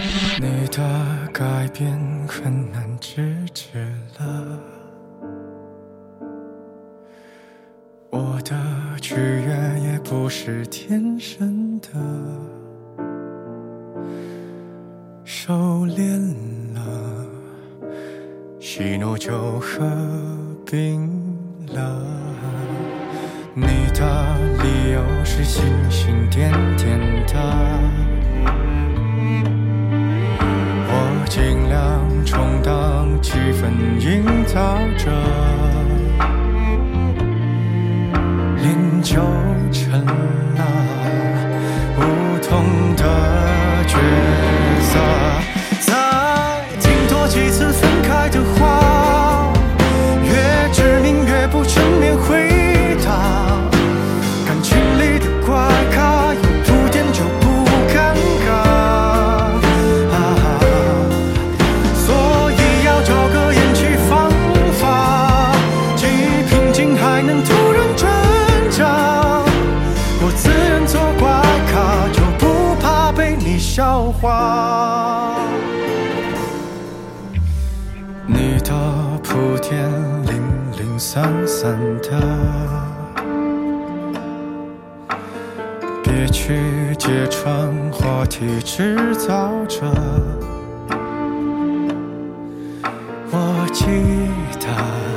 你的改变很难制止了，我的取悦也不是天生的，收敛了，喜怒就合并了。你的理由是星星点点的，我尽量充当气氛营造者，脸就成了不同的角色。再听多几次分开的话，越致命越不正面回答，感情里的怪咖有铺垫就不尴尬，所以要找个演技方法，既平静还能突然挣扎。我自认做怪咖，就不怕被你笑话。你的铺垫零零散散的，别去揭穿话题制造者。我记得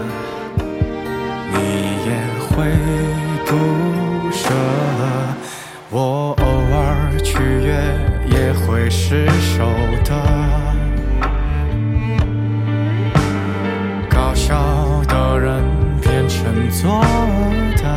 你也会不舍，我偶尔取悦也会失手的。搞笑的人变成做的，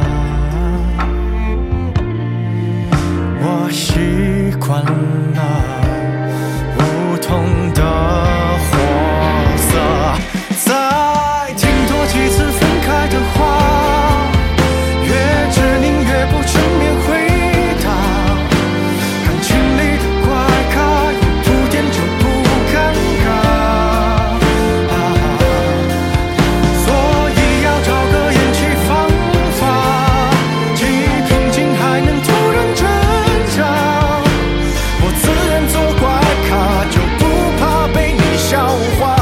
我习惯了不同的货色。再听多几次分开的话，越致命越不正面回答，感情里的怪咖有铺垫就不尴尬，所以要找个演技方法，既平静还能突然挣扎。我自认做怪咖，就不怕被你笑话。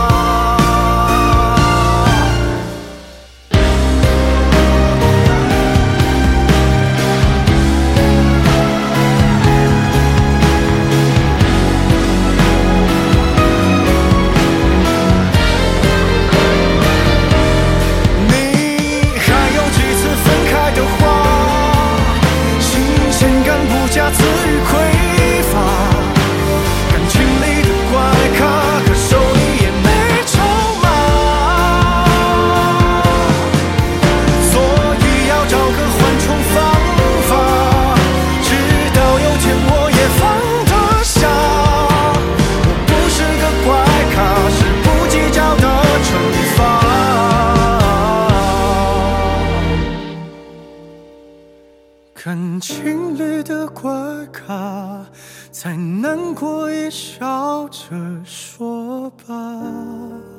你还有几次分开的话，新鲜感不加自语匮乏，感情里的怪咖，可手里也没筹码，所以要找个缓冲方法，直到有天我也放得下。我不是个怪咖，是不计较的惩罚。感情里的怪咖，再难过也笑着说吧。